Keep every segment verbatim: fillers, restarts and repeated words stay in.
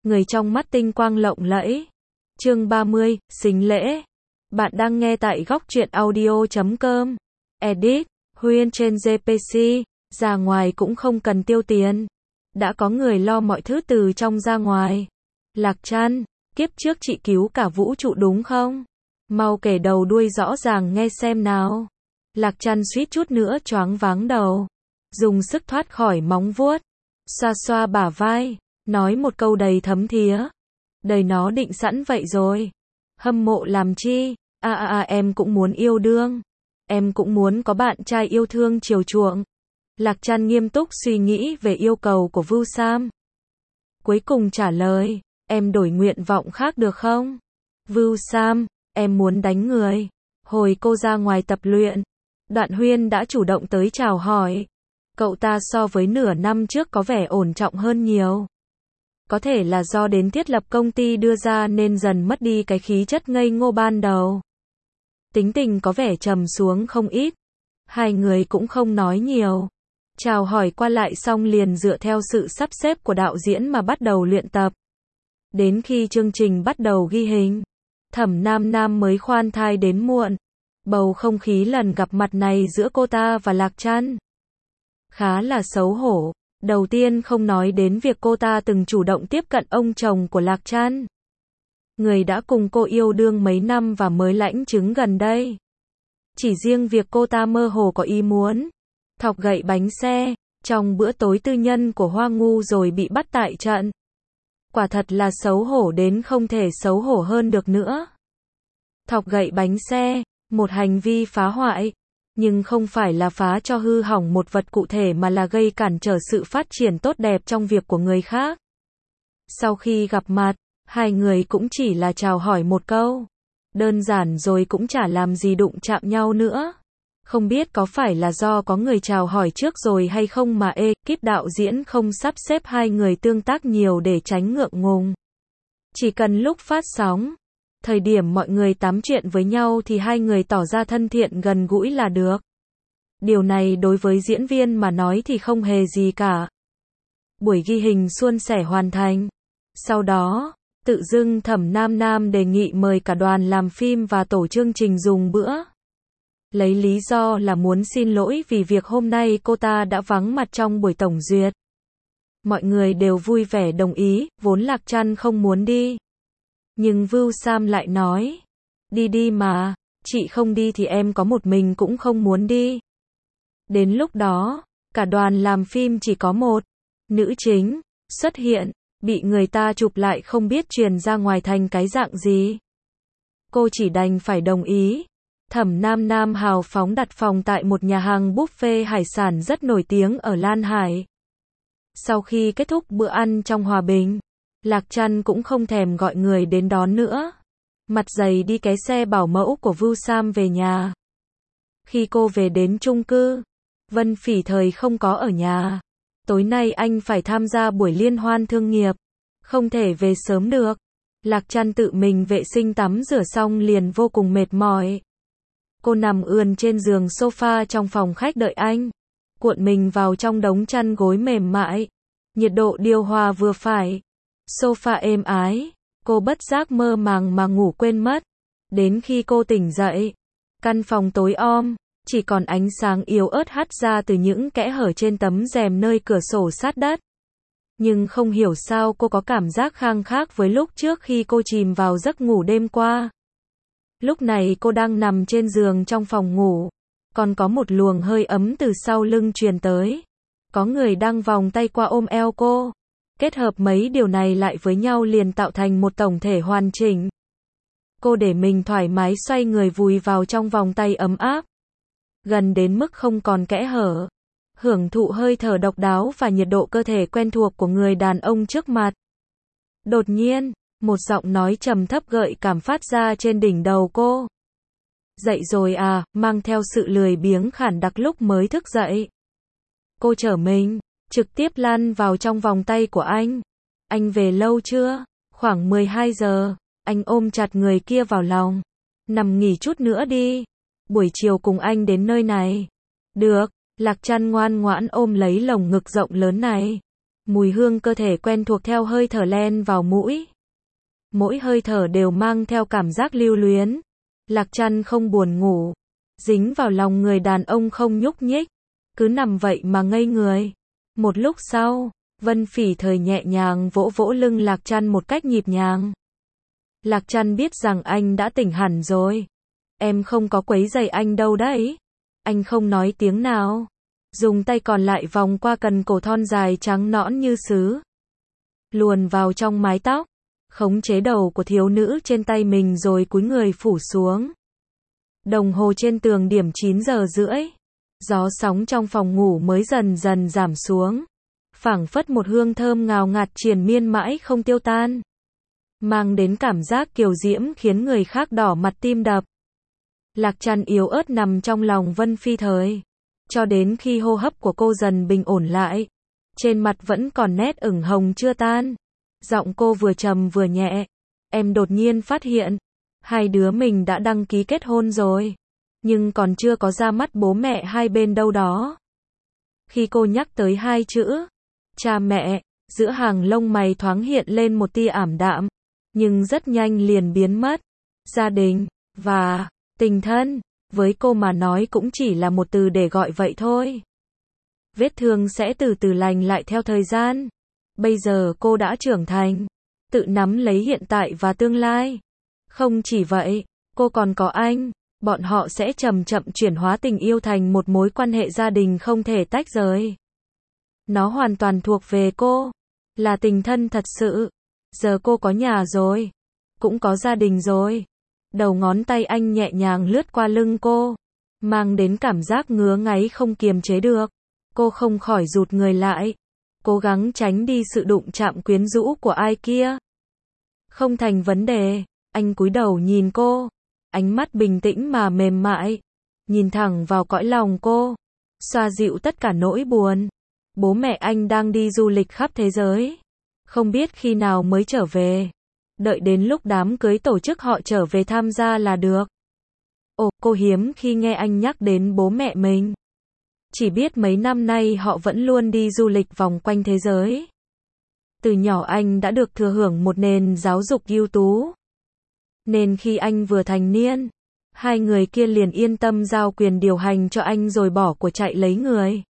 người trong mắt tinh quang lộng lẫy. Chương ba mươi, Sính lễ. Bạn đang nghe tại góc truyện audio chấm com. Edit, Huyên trên giê pê xê, ra ngoài cũng không cần tiêu tiền. Đã có người lo mọi thứ từ trong ra ngoài. Lạc Trăn, kiếp trước chị cứu cả vũ trụ đúng không? Mau kể đầu đuôi rõ ràng nghe xem nào. Lạc Trăn suýt chút nữa choáng váng đầu. Dùng sức thoát khỏi móng vuốt. Xoa xoa bả vai, nói một câu đầy thấm thía. Đời nó định sẵn vậy rồi. Hâm mộ làm chi? À à à em cũng muốn yêu đương. Em cũng muốn có bạn trai yêu thương chiều chuộng. Lạc Trăn nghiêm túc suy nghĩ về yêu cầu của Vu Sam. Cuối cùng trả lời, em đổi nguyện vọng khác được không? Vu Sam, em muốn đánh người. Hồi cô ra ngoài tập luyện, Đoạn Huyên đã chủ động tới chào hỏi. Cậu ta so với nửa năm trước có vẻ ổn trọng hơn nhiều. Có thể là do đến thiết lập công ty đưa ra nên dần mất đi cái khí chất ngây ngô ban đầu. Tính tình có vẻ trầm xuống không ít. Hai người cũng không nói nhiều. Chào hỏi qua lại xong liền dựa theo sự sắp xếp của đạo diễn mà bắt đầu luyện tập. Đến khi chương trình bắt đầu ghi hình, Thẩm Nam Nam mới khoan thai đến muộn. Bầu không khí lần gặp mặt này giữa cô ta và Lạc Trăn khá là xấu hổ. Đầu tiên không nói đến việc cô ta từng chủ động tiếp cận ông chồng của Lạc Trăn, người đã cùng cô yêu đương mấy năm và mới lãnh chứng gần đây. Chỉ riêng việc cô ta mơ hồ có ý muốn thọc gậy bánh xe trong bữa tối tư nhân của Hoa Ngu rồi bị bắt tại trận. Quả thật là xấu hổ đến không thể xấu hổ hơn được nữa. Thọc gậy bánh xe, một hành vi phá hoại, nhưng không phải là phá cho hư hỏng một vật cụ thể mà là gây cản trở sự phát triển tốt đẹp trong việc của người khác. Sau khi gặp mặt, hai người cũng chỉ là chào hỏi một câu. Đơn giản rồi cũng chả làm gì đụng chạm nhau nữa. Không biết có phải là do có người chào hỏi trước rồi hay không mà ekip đạo diễn không sắp xếp hai người tương tác nhiều để tránh ngượng ngùng. Chỉ cần lúc phát sóng, thời điểm mọi người tám chuyện với nhau thì hai người tỏ ra thân thiện gần gũi là được. Điều này đối với diễn viên mà nói thì không hề gì cả. Buổi ghi hình suôn sẻ hoàn thành. Sau đó, tự dưng Thẩm Nam Nam đề nghị mời cả đoàn làm phim và tổ chương trình dùng bữa. Lấy lý do là muốn xin lỗi vì việc hôm nay cô ta đã vắng mặt trong buổi tổng duyệt. Mọi người đều vui vẻ đồng ý, vốn Lạc Trăn không muốn đi. Nhưng Vu Sam lại nói, đi đi mà, chị không đi thì em có một mình cũng không muốn đi. Đến lúc đó, cả đoàn làm phim chỉ có một nữ chính xuất hiện, bị người ta chụp lại không biết truyền ra ngoài thành cái dạng gì. Cô chỉ đành phải đồng ý. Thẩm Nam Nam hào phóng đặt phòng tại một nhà hàng buffet hải sản rất nổi tiếng ở Lan Hải. Sau khi kết thúc bữa ăn trong hòa bình, Lạc Trăn cũng không thèm gọi người đến đón nữa. Mặt dày đi cái xe bảo mẫu của Vu Sam về nhà. Khi cô về đến chung cư, Vân Phỉ thời không có ở nhà. Tối nay anh phải tham gia buổi liên hoan thương nghiệp, không thể về sớm được. Lạc Trăn tự mình vệ sinh tắm rửa xong liền vô cùng mệt mỏi. Cô nằm ườn trên giường sofa trong phòng khách đợi anh, cuộn mình vào trong đống chăn gối mềm mại. Nhiệt độ điều hòa vừa phải, sofa êm ái, cô bất giác mơ màng mà ngủ quên mất. Đến khi cô tỉnh dậy, căn phòng tối om, chỉ còn ánh sáng yếu ớt hắt ra từ những kẽ hở trên tấm rèm nơi cửa sổ sát đất. Nhưng không hiểu sao cô có cảm giác khang khác với lúc trước khi cô chìm vào giấc ngủ đêm qua. Lúc này cô đang nằm trên giường trong phòng ngủ, còn có một luồng hơi ấm từ sau lưng truyền tới. Có người đang vòng tay qua ôm eo cô. Kết hợp mấy điều này lại với nhau liền tạo thành một tổng thể hoàn chỉnh. Cô để mình thoải mái xoay người vùi vào trong vòng tay ấm áp, gần đến mức không còn kẽ hở, hưởng thụ hơi thở độc đáo và nhiệt độ cơ thể quen thuộc của người đàn ông trước mặt. Đột nhiên, một giọng nói trầm thấp gợi cảm phát ra trên đỉnh đầu cô. Dậy rồi à, mang theo sự lười biếng khản đặc lúc mới thức dậy. Cô trở mình, trực tiếp lăn vào trong vòng tay của anh. Anh về lâu chưa? Khoảng mười hai giờ, anh ôm chặt người kia vào lòng. Nằm nghỉ chút nữa đi. Buổi chiều cùng anh đến nơi này. Được, Lạc Trăn ngoan ngoãn ôm lấy lồng ngực rộng lớn này. Mùi hương cơ thể quen thuộc theo hơi thở len vào mũi. Mỗi hơi thở đều mang theo cảm giác lưu luyến. Lạc Trăn không buồn ngủ, dính vào lòng người đàn ông không nhúc nhích, cứ nằm vậy mà ngây người. Một lúc sau, Vân Phỉ Thời nhẹ nhàng vỗ vỗ lưng Lạc Trăn một cách nhịp nhàng. Lạc Trăn biết rằng anh đã tỉnh hẳn rồi. Em không có quấy rầy anh đâu đấy. Anh không nói tiếng nào, dùng tay còn lại vòng qua cần cổ thon dài trắng nõn như sứ, luồn vào trong mái tóc, khống chế đầu của thiếu nữ trên tay mình rồi cúi người phủ xuống. Đồng hồ trên tường điểm chín giờ rưỡi. Gió sóng trong phòng ngủ mới dần dần giảm xuống, phảng phất một hương thơm ngào ngạt triền miên mãi không tiêu tan, mang đến cảm giác kiều diễm khiến người khác đỏ mặt tim đập. Lạc Trăn yếu ớt nằm trong lòng Vân Phi Thời, cho đến khi hô hấp của cô dần bình ổn lại, trên mặt vẫn còn nét ửng hồng chưa tan. Giọng cô vừa trầm vừa nhẹ. Em đột nhiên phát hiện, hai đứa mình đã đăng ký kết hôn rồi, nhưng còn chưa có ra mắt bố mẹ hai bên đâu đó. Khi cô nhắc tới hai chữ cha mẹ, giữa hàng lông mày thoáng hiện lên một tia ảm đạm, nhưng rất nhanh liền biến mất. Gia đình và tình thân, với cô mà nói cũng chỉ là một từ để gọi vậy thôi. Vết thương sẽ từ từ lành lại theo thời gian. Bây giờ cô đã trưởng thành, tự nắm lấy hiện tại và tương lai. Không chỉ vậy, cô còn có anh, bọn họ sẽ chậm chậm chuyển hóa tình yêu thành một mối quan hệ gia đình không thể tách rời. Nó hoàn toàn thuộc về cô, là tình thân thật sự. Giờ cô có nhà rồi, cũng có gia đình rồi. Đầu ngón tay anh nhẹ nhàng lướt qua lưng cô, mang đến cảm giác ngứa ngáy không kiềm chế được. Cô không khỏi rụt người lại, cố gắng tránh đi sự đụng chạm quyến rũ của ai kia. Không thành vấn đề, anh cúi đầu nhìn cô, ánh mắt bình tĩnh mà mềm mại, nhìn thẳng vào cõi lòng cô, xoa dịu tất cả nỗi buồn. Bố mẹ anh đang đi du lịch khắp thế giới, không biết khi nào mới trở về. Đợi đến lúc đám cưới tổ chức họ trở về tham gia là được. Ồ, cô hiếm khi nghe anh nhắc đến bố mẹ mình. Chỉ biết mấy năm nay họ vẫn luôn đi du lịch vòng quanh thế giới. Từ nhỏ anh đã được thừa hưởng một nền giáo dục ưu tú, nên khi anh vừa thành niên, hai người kia liền yên tâm giao quyền điều hành cho anh rồi bỏ của chạy lấy người.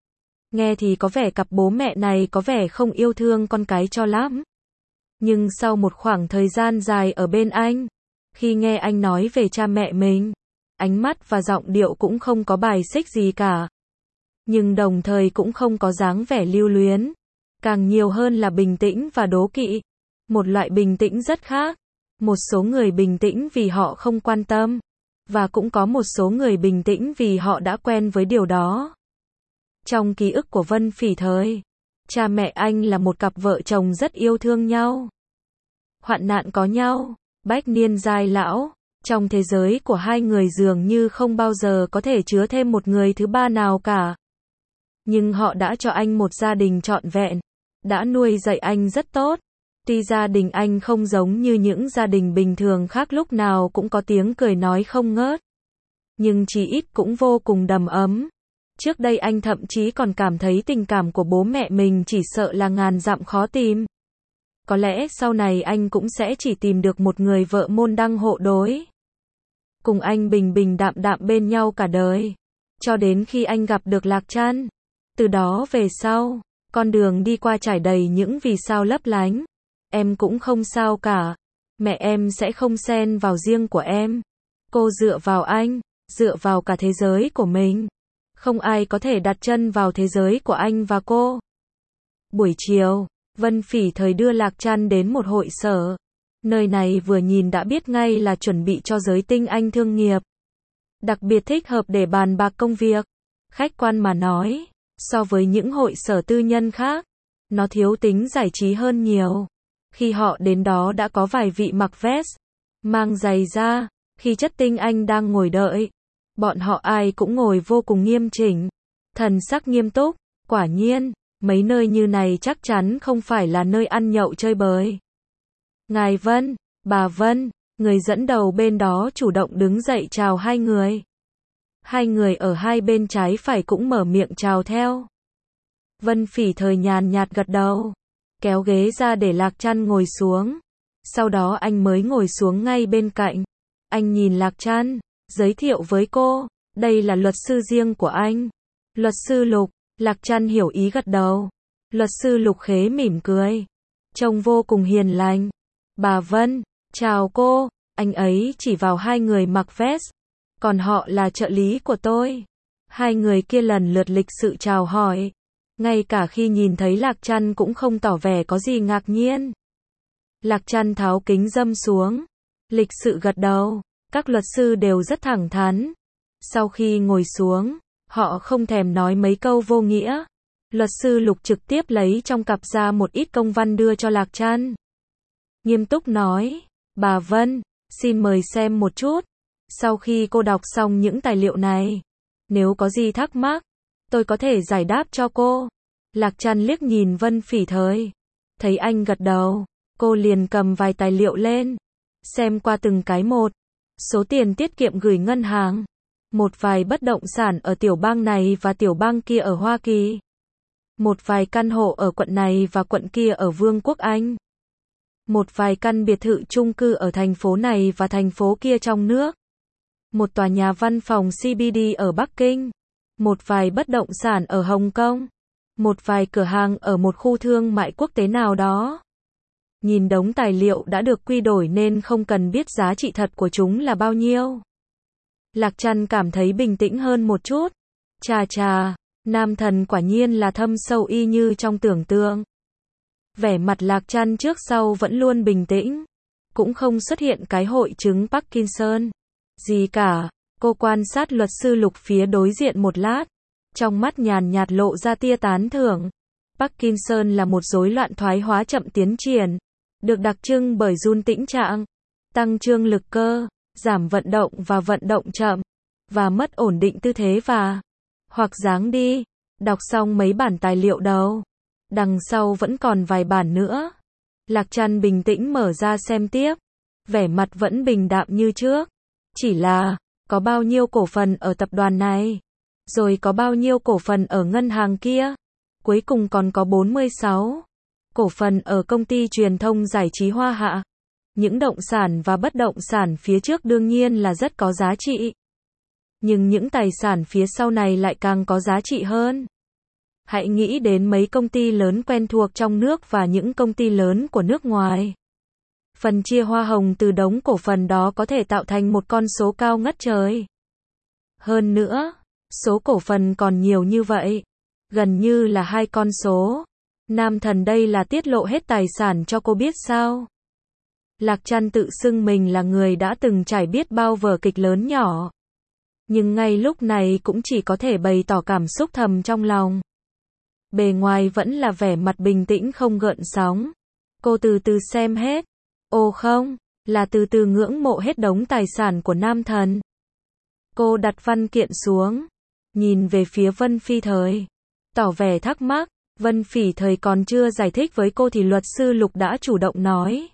Nghe thì có vẻ cặp bố mẹ này có vẻ không yêu thương con cái cho lắm. Nhưng sau một khoảng thời gian dài ở bên anh, khi nghe anh nói về cha mẹ mình, ánh mắt và giọng điệu cũng không có bài xích gì cả. Nhưng đồng thời cũng không có dáng vẻ lưu luyến, càng nhiều hơn là bình tĩnh và đố kỵ. Một loại bình tĩnh rất khác. Một số người bình tĩnh vì họ không quan tâm, và cũng có một số người bình tĩnh vì họ đã quen với điều đó. Trong ký ức của Vân Phỉ Thời, cha mẹ anh là một cặp vợ chồng rất yêu thương nhau. Hoạn nạn có nhau, bách niên giai lão, trong thế giới của hai người dường như không bao giờ có thể chứa thêm một người thứ ba nào cả. Nhưng họ đã cho anh một gia đình trọn vẹn, đã nuôi dạy anh rất tốt. Tuy gia đình anh không giống như những gia đình bình thường khác lúc nào cũng có tiếng cười nói không ngớt, nhưng chỉ ít cũng vô cùng đầm ấm. Trước đây anh thậm chí còn cảm thấy tình cảm của bố mẹ mình chỉ sợ là ngàn dặm khó tìm. Có lẽ sau này anh cũng sẽ chỉ tìm được một người vợ môn đăng hộ đối, cùng anh bình bình đạm đạm bên nhau cả đời, cho đến khi anh gặp được Lạc Trăn. Từ đó về sau, con đường đi qua trải đầy những vì sao lấp lánh. Em cũng không sao cả, mẹ em sẽ không xen vào riêng của em. Cô dựa vào anh, dựa vào cả thế giới của mình. Không ai có thể đặt chân vào thế giới của anh và cô. Buổi chiều, Vân Phỉ Thời đưa Lạc Trăn đến một hội sở. Nơi này vừa nhìn đã biết ngay là chuẩn bị cho giới tinh anh thương nghiệp. Đặc biệt thích hợp để bàn bạc công việc. Khách quan mà nói, so với những hội sở tư nhân khác, nó thiếu tính giải trí hơn nhiều. Khi họ đến đó đã có vài vị mặc vest, mang giày da, khi chất tinh anh đang ngồi đợi. Bọn họ ai cũng ngồi vô cùng nghiêm chỉnh, thần sắc nghiêm túc. Quả nhiên, mấy nơi như này chắc chắn không phải là nơi ăn nhậu chơi bời. Ngài Vân, bà Vân, người dẫn đầu bên đó chủ động đứng dậy chào hai người. Hai người ở hai bên trái phải cũng mở miệng chào theo. Vân Phỉ Thời nhàn nhạt gật đầu, kéo ghế ra để Lạc Trăn ngồi xuống. Sau đó anh mới ngồi xuống ngay bên cạnh. Anh nhìn Lạc Trăn, giới thiệu với cô, đây là luật sư riêng của anh. Luật sư Lục. Lạc Trăn hiểu ý gật đầu. Luật sư Lục khế mỉm cười, trông vô cùng hiền lành. Bà Vân, chào cô. Anh ấy chỉ vào hai người mặc vest, còn họ là trợ lý của tôi. Hai người kia lần lượt lịch sự chào hỏi. Ngay cả khi nhìn thấy Lạc Trăn cũng không tỏ vẻ có gì ngạc nhiên. Lạc Trăn tháo kính râm xuống, lịch sự gật đầu. Các luật sư đều rất thẳng thắn. Sau khi ngồi xuống, họ không thèm nói mấy câu vô nghĩa. Luật sư Lục trực tiếp lấy trong cặp ra một ít công văn đưa cho Lạc Trăn. Nghiêm túc nói, bà Vân, xin mời xem một chút. Sau khi cô đọc xong những tài liệu này, nếu có gì thắc mắc, tôi có thể giải đáp cho cô. Lạc Trăn liếc nhìn Vân Phỉ Thời, thấy anh gật đầu, cô liền cầm vài tài liệu lên, xem qua từng cái một. Số tiền tiết kiệm gửi ngân hàng, một vài bất động sản ở tiểu bang này và tiểu bang kia ở Hoa Kỳ, một vài căn hộ ở quận này và quận kia ở Vương quốc Anh, một vài căn biệt thự chung cư ở thành phố này và thành phố kia trong nước, một tòa nhà văn phòng xê bê đê ở Bắc Kinh, một vài bất động sản ở Hồng Kông, một vài cửa hàng ở một khu thương mại quốc tế nào đó. Nhìn đống tài liệu đã được quy đổi nên không cần biết giá trị thật của chúng là bao nhiêu. Lạc Trăn cảm thấy bình tĩnh hơn một chút. Chà chà, nam thần quả nhiên là thâm sâu y như trong tưởng tượng. Vẻ mặt Lạc Trăn trước sau vẫn luôn bình tĩnh, cũng không xuất hiện cái hội chứng Parkinson gì cả. Cô quan sát luật sư Lục phía đối diện một lát, trong mắt nhàn nhạt lộ ra tia tán thưởng. Parkinson là một rối loạn thoái hóa chậm tiến triển, được đặc trưng bởi run tĩnh trạng, tăng trương lực cơ, giảm vận động và vận động chậm, và mất ổn định tư thế và hoặc dáng đi. Đọc xong mấy bản tài liệu đầu, đằng sau vẫn còn vài bản nữa. Lạc Trăn bình tĩnh mở ra xem tiếp, vẻ mặt vẫn bình đạm như trước. Chỉ là, có bao nhiêu cổ phần ở tập đoàn này, rồi có bao nhiêu cổ phần ở ngân hàng kia, cuối cùng còn có bốn mươi sáu cổ phần ở công ty truyền thông giải trí Hoa Hạ. Những động sản và bất động sản phía trước đương nhiên là rất có giá trị, nhưng những tài sản phía sau này lại càng có giá trị hơn. Hãy nghĩ đến mấy công ty lớn quen thuộc trong nước và những công ty lớn của nước ngoài. Phần chia hoa hồng từ đống cổ phần đó có thể tạo thành một con số cao ngất trời. Hơn nữa, số cổ phần còn nhiều như vậy, gần như là hai con số. Nam thần đây là tiết lộ hết tài sản cho cô biết sao? Lạc Trăn tự xưng mình là người đã từng trải biết bao vở kịch lớn nhỏ, nhưng ngay lúc này cũng chỉ có thể bày tỏ cảm xúc thầm trong lòng. Bề ngoài vẫn là vẻ mặt bình tĩnh không gợn sóng. Cô từ từ xem hết. Ồ không, là từ từ ngưỡng mộ hết đống tài sản của nam thần. Cô đặt văn kiện xuống, nhìn về phía Vân Phỉ Thời, tỏ vẻ thắc mắc. Vân Phỉ Thời còn chưa giải thích với cô thì luật sư Lục đã chủ động nói.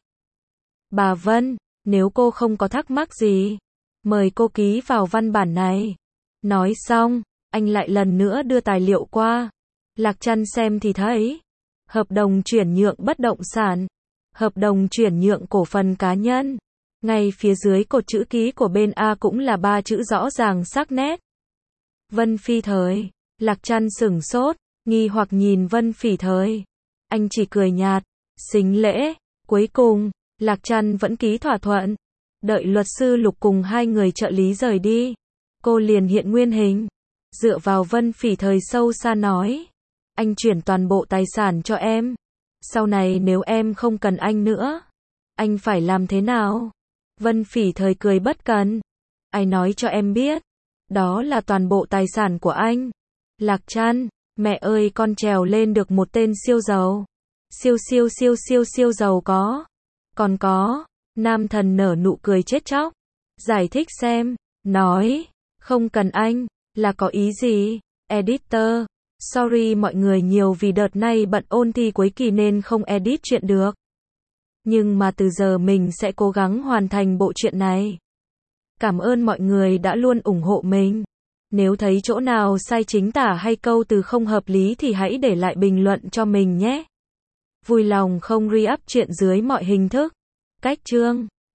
Bà Vân, nếu cô không có thắc mắc gì, mời cô ký vào văn bản này. Nói xong, anh lại lần nữa đưa tài liệu qua. Lạc Trăn xem thì thấy, hợp đồng chuyển nhượng bất động sản, hợp đồng chuyển nhượng cổ phần cá nhân. Ngay phía dưới cột chữ ký của bên A cũng là ba chữ rõ ràng sắc nét. Vân Phỉ Thời. Lạc Trăn sửng sốt, nghi hoặc nhìn Vân Phỉ Thời. Anh chỉ cười nhạt, xính lễ. Cuối cùng, Lạc Trăn vẫn ký thỏa thuận. Đợi luật sư Lục cùng hai người trợ lý rời đi, cô liền hiện nguyên hình, dựa vào Vân Phỉ Thời sâu xa nói. Anh chuyển toàn bộ tài sản cho em. Sau này nếu em không cần anh nữa, anh phải làm thế nào? Vân Phỉ Thời cười bất cần. Ai nói cho em biết? Đó là toàn bộ tài sản của anh. Lạc Trăn, mẹ ơi con trèo lên được một tên siêu giàu. Siêu siêu siêu siêu siêu giàu có. Còn có, nam thần nở nụ cười chết chóc. Giải thích xem, nói, không cần anh, là có ý gì? Editor, sorry mọi người nhiều vì đợt này bận ôn thi cuối kỳ nên không edit chuyện được. Nhưng mà từ giờ mình sẽ cố gắng hoàn thành bộ truyện này. Cảm ơn mọi người đã luôn ủng hộ mình. Nếu thấy chỗ nào sai chính tả hay câu từ không hợp lý thì hãy để lại bình luận cho mình nhé. Vui lòng không re-up chuyện dưới mọi hình thức. Cách chương